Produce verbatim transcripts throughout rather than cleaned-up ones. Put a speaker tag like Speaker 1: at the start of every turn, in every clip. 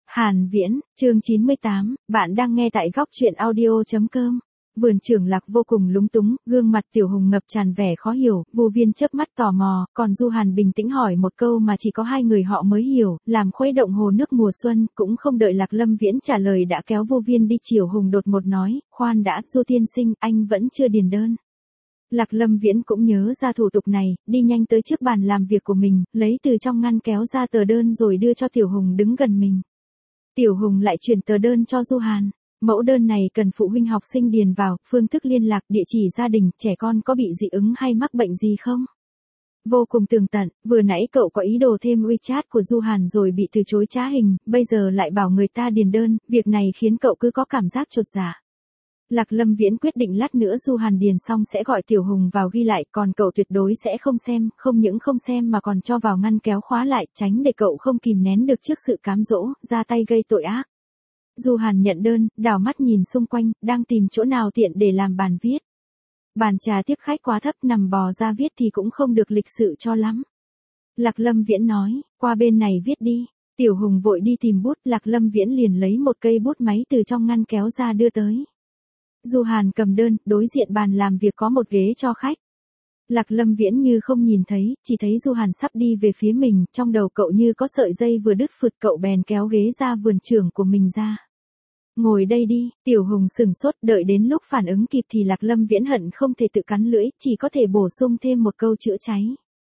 Speaker 1: Hàn Viễn, chương chín mươi tám, bạn đang nghe tại góc truyện audio chấm com. Vườn Trường Lạc vô cùng lúng túng, gương mặt Tiểu Hùng ngập tràn vẻ khó hiểu, Vô Viên chớp mắt tò mò, còn Du Hàn bình tĩnh hỏi một câu mà chỉ có hai người họ mới hiểu, làm khuấy động hồ nước mùa xuân, cũng không đợi Lạc Lâm Viễn trả lời đã kéo Vô Viên đi. Tiểu Hùng đột ngột nói, khoan đã, Du tiên sinh, anh vẫn chưa điền đơn. Lạc Lâm Viễn cũng nhớ ra thủ tục này, đi nhanh tới trước bàn làm việc của mình, lấy từ trong ngăn kéo ra tờ đơn rồi đưa cho Tiểu Hùng đứng gần mình. Tiểu Hùng lại chuyển tờ đơn cho Du Hàn. Mẫu đơn này cần phụ huynh học sinh điền vào, phương thức liên lạc, địa chỉ gia đình, trẻ con có bị dị ứng hay mắc bệnh gì không? Vô cùng tường tận, vừa nãy cậu có ý đồ thêm WeChat của Du Hàn rồi bị từ chối trá hình, bây giờ lại bảo người ta điền đơn, việc này khiến cậu cứ có cảm giác chột dạ. Lạc Lâm Viễn quyết định lát nữa Du Hàn điền xong sẽ gọi Tiểu Hùng vào ghi lại, còn cậu tuyệt đối sẽ không xem, không những không xem mà còn cho vào ngăn kéo khóa lại, tránh để cậu không kìm nén được trước sự cám dỗ, ra tay gây tội ác. Du Hàn nhận đơn, đảo mắt nhìn xung quanh, đang tìm chỗ nào tiện để làm bàn viết. Bàn trà tiếp khách quá thấp, nằm bò ra viết thì cũng không được lịch sự cho lắm. Lạc Lâm Viễn nói, qua bên này viết đi. Tiểu Hùng vội đi tìm bút, Lạc Lâm Viễn liền lấy một cây bút máy từ trong ngăn kéo ra đưa tới. Du Hàn cầm đơn, đối diện bàn làm việc có một ghế cho khách. Lạc Lâm Viễn như không nhìn thấy, chỉ thấy Du Hàn sắp đi về phía mình, trong đầu cậu như có sợi dây vừa đứt phượt, cậu bèn kéo ghế ra vườn trường của mình ra. Ngồi đây đi. Tiểu Hùng sừng sốt, đợi đến lúc phản ứng kịp thì Lạc Lâm Viễn hận không thể tự cắn lưỡi, chỉ có thể bổ sung thêm một câu chữa cháy.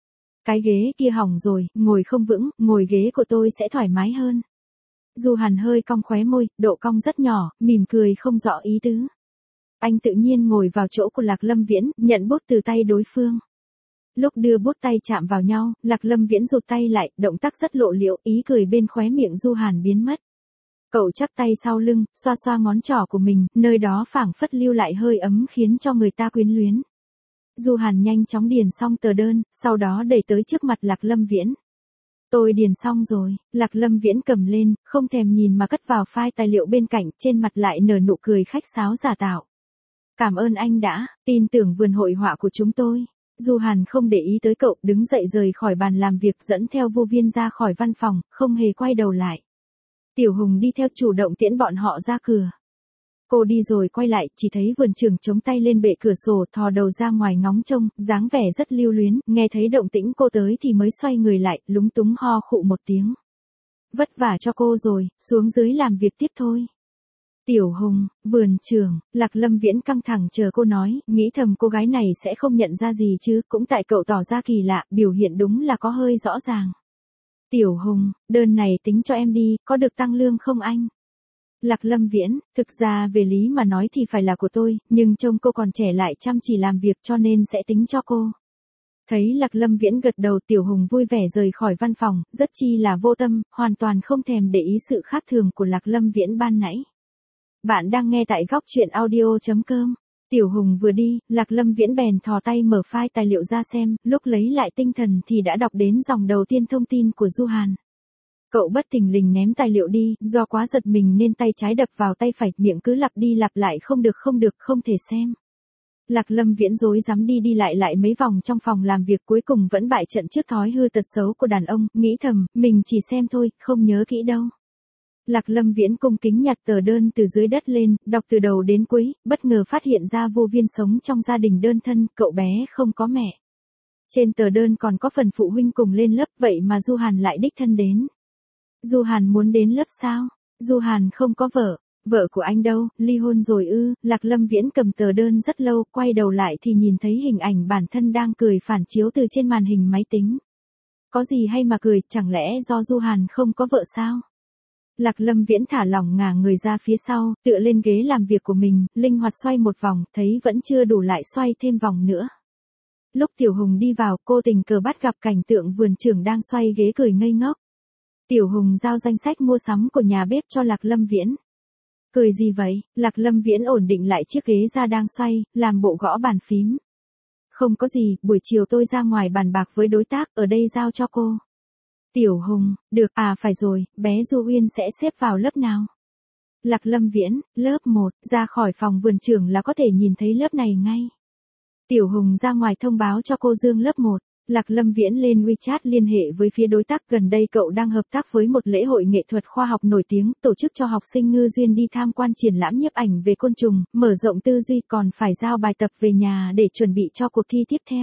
Speaker 1: Cái ghế kia hỏng rồi, ngồi không vững, ngồi ghế của tôi sẽ thoải mái hơn. Du Hàn hơi cong khóe môi, độ cong rất nhỏ, mỉm cười không rõ ý tứ. Anh tự nhiên ngồi vào chỗ của Lạc Lâm Viễn, nhận bút từ tay đối phương. Lúc đưa bút tay chạm vào nhau, Lạc Lâm Viễn rụt tay lại, động tác rất lộ liễu, ý cười bên khóe miệng Du Hàn biến mất. Cậu chắp tay sau lưng, xoa xoa ngón trỏ của mình, nơi đó phảng phất lưu lại hơi ấm khiến cho người ta quyến luyến. Du Hàn nhanh chóng điền xong tờ đơn, sau đó đẩy tới trước mặt Lạc Lâm Viễn. Tôi điền xong rồi. Lạc Lâm Viễn cầm lên, không thèm nhìn mà cất vào file tài liệu bên cạnh, trên mặt lại nở nụ cười khách sáo giả tạo. Cảm ơn anh đã tin tưởng vườn hội họa của chúng tôi. Du Hàn không để ý tới cậu, đứng dậy rời khỏi bàn làm việc, dẫn theo Vô Viên ra khỏi văn phòng, không hề quay đầu lại. Tiểu Hùng đi theo, chủ động tiễn bọn họ ra cửa. Cô đi rồi quay lại, chỉ thấy vườn trường chống tay lên bệ cửa sổ, thò đầu ra ngoài ngóng trông, dáng vẻ rất lưu luyến, nghe thấy động tĩnh cô tới thì mới xoay người lại, lúng túng ho khụ một tiếng. Vất vả cho cô rồi, xuống dưới làm việc tiếp thôi. Tiểu Hùng, vườn trường. Lạc Lâm Viễn căng thẳng chờ cô nói, nghĩ thầm cô gái này sẽ không nhận ra gì chứ, cũng tại cậu tỏ ra kỳ lạ, biểu hiện đúng là có hơi rõ ràng. Tiểu Hùng, đơn này tính cho em đi, có được tăng lương không anh? Lạc Lâm Viễn, thực ra về lý mà nói thì phải là của tôi, nhưng trông cô còn trẻ lại chăm chỉ làm việc cho nên sẽ tính cho cô. Thấy Lạc Lâm Viễn gật đầu, Tiểu Hùng vui vẻ rời khỏi văn phòng, rất chi là vô tâm, hoàn toàn không thèm để ý sự khác thường của Lạc Lâm Viễn ban nãy. Bạn đang nghe tại góc truyện audio chấm com. Tiểu Hùng vừa đi, Lạc Lâm Viễn bèn thò tay mở file tài liệu ra xem, lúc lấy lại tinh thần thì đã đọc đến dòng đầu tiên thông tin của Du Hàn. Cậu bất thình lình ném tài liệu đi, do quá giật mình nên tay trái đập vào tay phải, miệng cứ lặp đi lặp lại không được không được, không thể xem. Lạc Lâm Viễn rối rắm đi đi lại lại mấy vòng trong phòng làm việc, cuối cùng vẫn bại trận trước thói hư tật xấu của đàn ông, nghĩ thầm, mình chỉ xem thôi, không nhớ kỹ đâu. Lạc Lâm Viễn cung kính nhặt tờ đơn từ dưới đất lên, đọc từ đầu đến cuối, bất ngờ phát hiện ra Vô Viên sống trong gia đình đơn thân, cậu bé không có mẹ. Trên tờ đơn còn có phần phụ huynh cùng lên lớp, vậy mà Du Hàn lại đích thân đến. Du Hàn muốn đến lớp sao? Du Hàn không có vợ. Vợ của anh đâu, ly hôn rồi ư? Lạc Lâm Viễn cầm tờ đơn rất lâu, quay đầu lại thì nhìn thấy hình ảnh bản thân đang cười phản chiếu từ trên màn hình máy tính. Có gì hay mà cười, chẳng lẽ do Du Hàn không có vợ sao? Lạc Lâm Viễn thả lỏng ngả người ra phía sau, tựa lên ghế làm việc của mình, linh hoạt xoay một vòng, thấy vẫn chưa đủ lại xoay thêm vòng nữa. Lúc Tiểu Hùng đi vào, cô tình cờ bắt gặp cảnh tượng vườn trưởng đang xoay ghế cười ngây ngốc. Tiểu Hùng giao danh sách mua sắm của nhà bếp cho Lạc Lâm Viễn. Cười gì vậy? Lạc Lâm Viễn ổn định lại chiếc ghế ra đang xoay, làm bộ gõ bàn phím. Không có gì, buổi chiều tôi ra ngoài bàn bạc với đối tác, ở đây giao cho cô. Tiểu Hùng, được, à phải rồi, bé Du Uyên sẽ xếp vào lớp nào? Lạc Lâm Viễn, lớp một, ra khỏi phòng vườn trưởng là có thể nhìn thấy lớp này ngay. Tiểu Hùng ra ngoài thông báo cho cô Dương lớp một. Lạc Lâm Viễn lên WeChat liên hệ với phía đối tác, gần đây cậu đang hợp tác với một lễ hội nghệ thuật khoa học nổi tiếng, tổ chức cho học sinh ngư duyên đi tham quan triển lãm nhiếp ảnh về côn trùng, mở rộng tư duy, còn phải giao bài tập về nhà để chuẩn bị cho cuộc thi tiếp theo.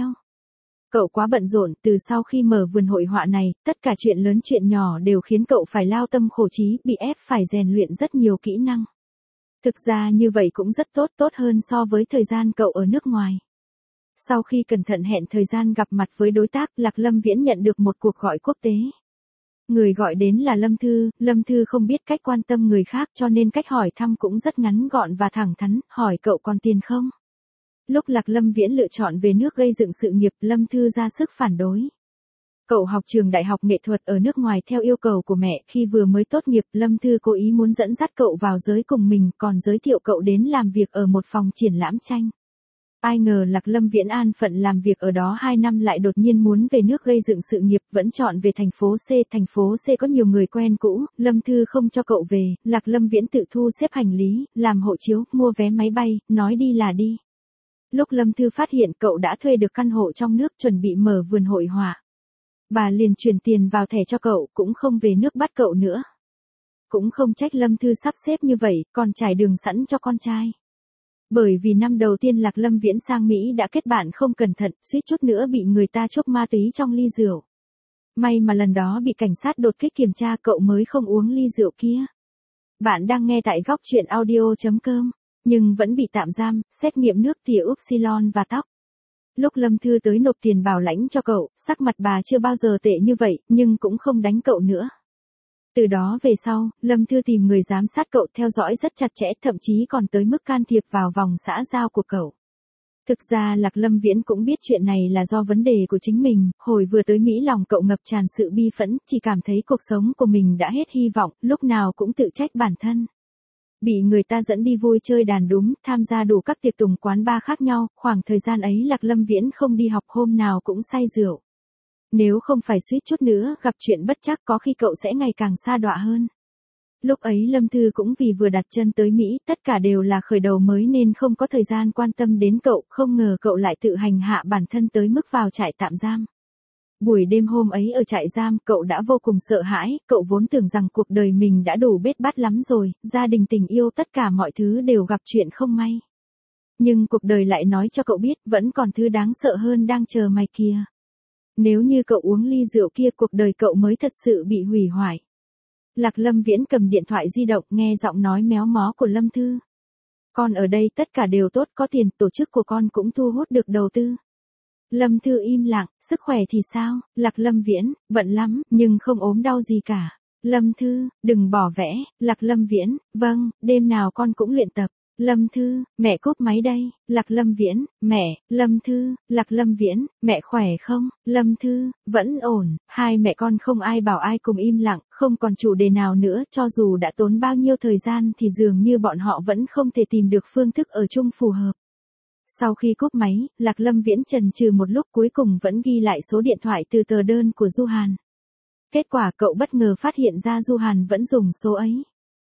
Speaker 1: Cậu quá bận rộn, từ sau khi mở vườn hội họa này, tất cả chuyện lớn chuyện nhỏ đều khiến cậu phải lao tâm khổ trí, bị ép phải rèn luyện rất nhiều kỹ năng. Thực ra như vậy cũng rất tốt, tốt hơn so với thời gian cậu ở nước ngoài. Sau khi cẩn thận hẹn thời gian gặp mặt với đối tác, Lạc Lâm Viễn nhận được một cuộc gọi quốc tế. Người gọi đến là Lâm Thư, Lâm Thư không biết cách quan tâm người khác cho nên cách hỏi thăm cũng rất ngắn gọn và thẳng thắn, hỏi cậu còn tiền không? Lúc Lạc Lâm Viễn lựa chọn về nước gây dựng sự nghiệp, Lâm Thư ra sức phản đối. Cậu học trường đại học nghệ thuật ở nước ngoài theo yêu cầu của mẹ, khi vừa mới tốt nghiệp, Lâm Thư cố ý muốn dẫn dắt cậu vào giới cùng mình, còn giới thiệu cậu đến làm việc ở một phòng triển lãm tranh. Ai ngờ Lạc Lâm Viễn an phận làm việc ở đó hai năm lại đột nhiên muốn về nước gây dựng sự nghiệp, vẫn chọn về thành phố C. Thành phố C có nhiều người quen cũ, Lâm Thư không cho cậu về, Lạc Lâm Viễn tự thu xếp hành lý, làm hộ chiếu, mua vé máy bay, nói đi là đi. Lúc Lâm Thư phát hiện cậu đã thuê được căn hộ trong nước chuẩn bị mở vườn hội họa, bà liền chuyển tiền vào thẻ cho cậu, cũng không về nước bắt cậu nữa. Cũng không trách Lâm Thư sắp xếp như vậy, còn trải đường sẵn cho con trai. Bởi vì năm đầu tiên Lạc Lâm Viễn sang Mỹ đã kết bạn không cẩn thận, suýt chút nữa bị người ta chốc ma túy trong ly rượu. May mà lần đó bị cảnh sát đột kích kiểm tra cậu mới không uống ly rượu kia. Bạn đang nghe tại góc truyện audio chấm com, nhưng vẫn bị tạm giam, xét nghiệm nước tỉa upsilon và tóc. Lúc Lâm Thư tới nộp tiền bảo lãnh cho cậu, sắc mặt bà chưa bao giờ tệ như vậy, nhưng cũng không đánh cậu nữa. Từ đó về sau, Lâm Thư tìm người giám sát cậu, theo dõi rất chặt chẽ, thậm chí còn tới mức can thiệp vào vòng xã giao của cậu. Thực ra Lạc Lâm Viễn cũng biết chuyện này là do vấn đề của chính mình, hồi vừa tới Mỹ lòng cậu ngập tràn sự bi phẫn, chỉ cảm thấy cuộc sống của mình đã hết hy vọng, lúc nào cũng tự trách bản thân. Bị người ta dẫn đi vui chơi đàn đúm, tham gia đủ các tiệc tùng quán bar khác nhau, khoảng thời gian ấy Lạc Lâm Viễn không đi học, hôm nào cũng say rượu. Nếu không phải suýt chút nữa gặp chuyện bất trắc, có khi cậu sẽ ngày càng sa đọa hơn. Lúc ấy Lâm Thư cũng vì vừa đặt chân tới Mỹ, tất cả đều là khởi đầu mới nên không có thời gian quan tâm đến cậu, không ngờ cậu lại tự hành hạ bản thân tới mức vào trại tạm giam. Buổi đêm hôm ấy ở trại giam, cậu đã vô cùng sợ hãi, cậu vốn tưởng rằng cuộc đời mình đã đủ bết bát lắm rồi, gia đình tình yêu tất cả mọi thứ đều gặp chuyện không may. Nhưng cuộc đời lại nói cho cậu biết, vẫn còn thứ đáng sợ hơn đang chờ mày kìa. Nếu như cậu uống ly rượu kia, cuộc đời cậu mới thật sự bị hủy hoại. Lạc Lâm Viễn cầm điện thoại di động, nghe giọng nói méo mó của Lâm Thư. Con ở đây tất cả đều tốt, có tiền, tổ chức của con cũng thu hút được đầu tư. Lâm Thư im lặng, sức khỏe thì sao? Lạc Lâm Viễn, bận lắm, nhưng không ốm đau gì cả. Lâm Thư, đừng bỏ vẽ. Lạc Lâm Viễn, vâng, đêm nào con cũng luyện tập. Lâm Thư, mẹ cúp máy đây. Lạc Lâm Viễn, mẹ. Lâm Thư, Lạc Lâm Viễn, mẹ khỏe không? Lâm Thư, vẫn ổn. Hai mẹ con không ai bảo ai, cùng im lặng, không còn chủ đề nào nữa, cho dù đã tốn bao nhiêu thời gian thì dường như bọn họ vẫn không thể tìm được phương thức ở chung phù hợp. Sau khi cúp máy, Lạc Lâm Viễn chần chừ một lúc, cuối cùng vẫn ghi lại số điện thoại từ tờ đơn của Du Hàn. Kết quả cậu bất ngờ phát hiện ra Du Hàn vẫn dùng số ấy.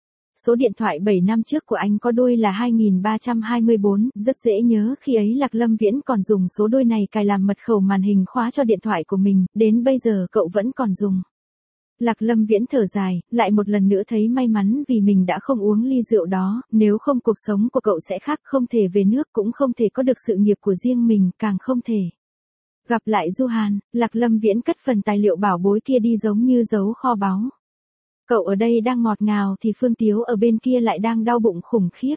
Speaker 1: Số điện thoại bảy năm trước của anh có đuôi là hai nghìn ba trăm hai mươi bốn, rất dễ nhớ, khi ấy Lạc Lâm Viễn còn dùng số đuôi này cài làm mật khẩu màn hình khóa cho điện thoại của mình, đến bây giờ cậu vẫn còn dùng. Lạc Lâm Viễn thở dài, lại một lần nữa thấy may mắn vì mình đã không uống ly rượu đó, nếu không cuộc sống của cậu sẽ khác, không thể về nước, cũng không thể có được sự nghiệp của riêng mình, càng không thể gặp lại Du Hàn. Lạc Lâm Viễn cất phần tài liệu bảo bối kia đi giống như giấu kho báu. Cậu ở đây đang ngọt ngào thì Phương Tiếu ở bên kia lại đang đau bụng khủng khiếp.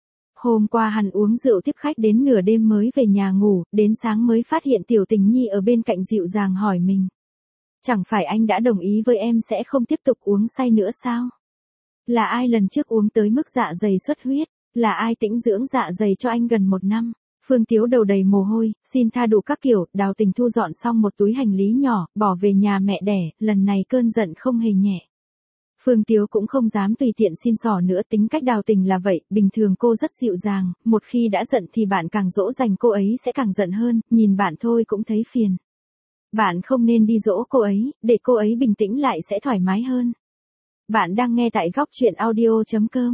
Speaker 1: Hôm qua hắn uống rượu tiếp khách đến nửa đêm mới về nhà ngủ, đến sáng mới phát hiện Tiểu Tình Nhi ở bên cạnh dịu dàng hỏi mình. Chẳng phải anh đã đồng ý với em sẽ không tiếp tục uống say nữa sao? Là ai lần trước uống tới mức dạ dày xuất huyết? Là ai tĩnh dưỡng dạ dày cho anh gần một năm? Phương Tiếu đầu đầy mồ hôi, xin tha đủ các kiểu, Đào Tình thu dọn xong một túi hành lý nhỏ, bỏ về nhà mẹ đẻ, lần này cơn giận không hề nhẹ. Phương Tiếu cũng không dám tùy tiện xin xỏ nữa, tính cách Đào Tình là vậy, bình thường cô rất dịu dàng, một khi đã giận thì bạn càng dỗ dành cô ấy sẽ càng giận hơn, nhìn bạn thôi cũng thấy phiền. Bạn không nên đi dỗ cô ấy, để cô ấy bình tĩnh lại sẽ thoải mái hơn. Bạn đang nghe tại góc truyện audio chấm com.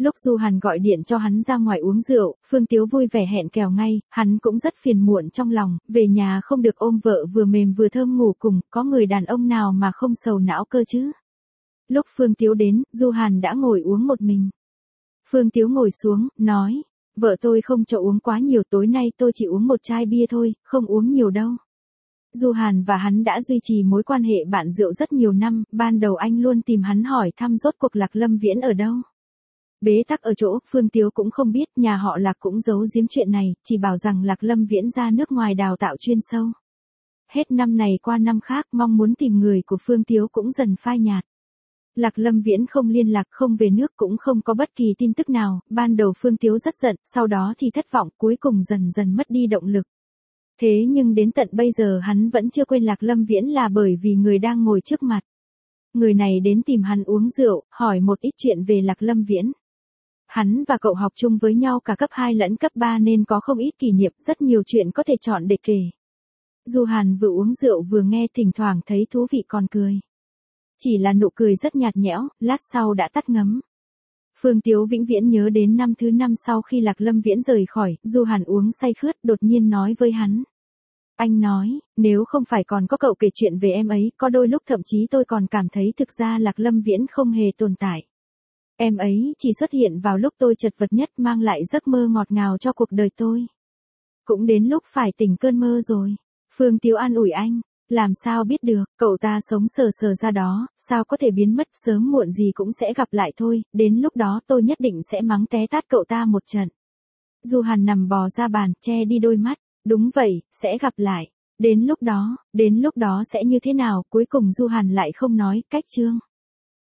Speaker 1: Lúc Du Hàn gọi điện cho hắn ra ngoài uống rượu, Phương Tiếu vui vẻ hẹn kèo ngay, hắn cũng rất phiền muộn trong lòng, về nhà không được ôm vợ vừa mềm vừa thơm ngủ cùng, có người đàn ông nào mà không sầu não cơ chứ. Lúc Phương Tiếu đến, Du Hàn đã ngồi uống một mình. Phương Tiếu ngồi xuống, nói, vợ tôi không cho uống quá nhiều, tối nay tôi chỉ uống một chai bia thôi, không uống nhiều đâu. Du Hàn và hắn đã duy trì mối quan hệ bạn rượu rất nhiều năm, ban đầu anh luôn tìm hắn hỏi thăm rốt cuộc Lạc Lâm Viễn ở đâu. Bế tắc ở chỗ, Phương Tiếu cũng không biết, nhà họ Lạc cũng giấu giếm chuyện này, chỉ bảo rằng Lạc Lâm Viễn ra nước ngoài đào tạo chuyên sâu. Hết năm này qua năm khác, mong muốn tìm người của Phương Tiếu cũng dần phai nhạt. Lạc Lâm Viễn không liên lạc, không về nước, cũng không có bất kỳ tin tức nào, ban đầu Phương Tiếu rất giận, sau đó thì thất vọng, cuối cùng dần dần mất đi động lực. Thế nhưng đến tận bây giờ hắn vẫn chưa quên Lạc Lâm Viễn là bởi vì người đang ngồi trước mặt. Người này đến tìm hắn uống rượu, hỏi một ít chuyện về Lạc Lâm Viễn. Hắn và cậu học chung với nhau cả cấp hai lẫn cấp ba nên có không ít kỷ niệm, rất nhiều chuyện có thể chọn để kể. Du Hàn vừa uống rượu vừa nghe, thỉnh thoảng thấy thú vị còn cười. Chỉ là nụ cười rất nhạt nhẽo, lát sau đã tắt ngấm. Phương Tiếu vĩnh viễn nhớ đến năm thứ năm sau khi Lạc Lâm Viễn rời khỏi, Du Hàn uống say khướt đột nhiên nói với hắn. Anh nói, nếu không phải còn có cậu kể chuyện về em ấy, có đôi lúc thậm chí tôi còn cảm thấy thực ra Lạc Lâm Viễn không hề tồn tại. Em ấy chỉ xuất hiện vào lúc tôi chật vật nhất, mang lại giấc mơ ngọt ngào cho cuộc đời tôi. Cũng đến lúc phải tỉnh cơn mơ rồi. Phương Tiếu an ủi anh. Làm sao biết được, cậu ta sống sờ sờ ra đó, sao có thể biến mất, sớm muộn gì cũng sẽ gặp lại thôi, đến lúc đó tôi nhất định sẽ mắng té tát cậu ta một trận. Du Hàn nằm bò ra bàn, che đi đôi mắt, đúng vậy, sẽ gặp lại. Đến lúc đó, đến lúc đó sẽ như thế nào, cuối cùng Du Hàn lại không nói, cách chương.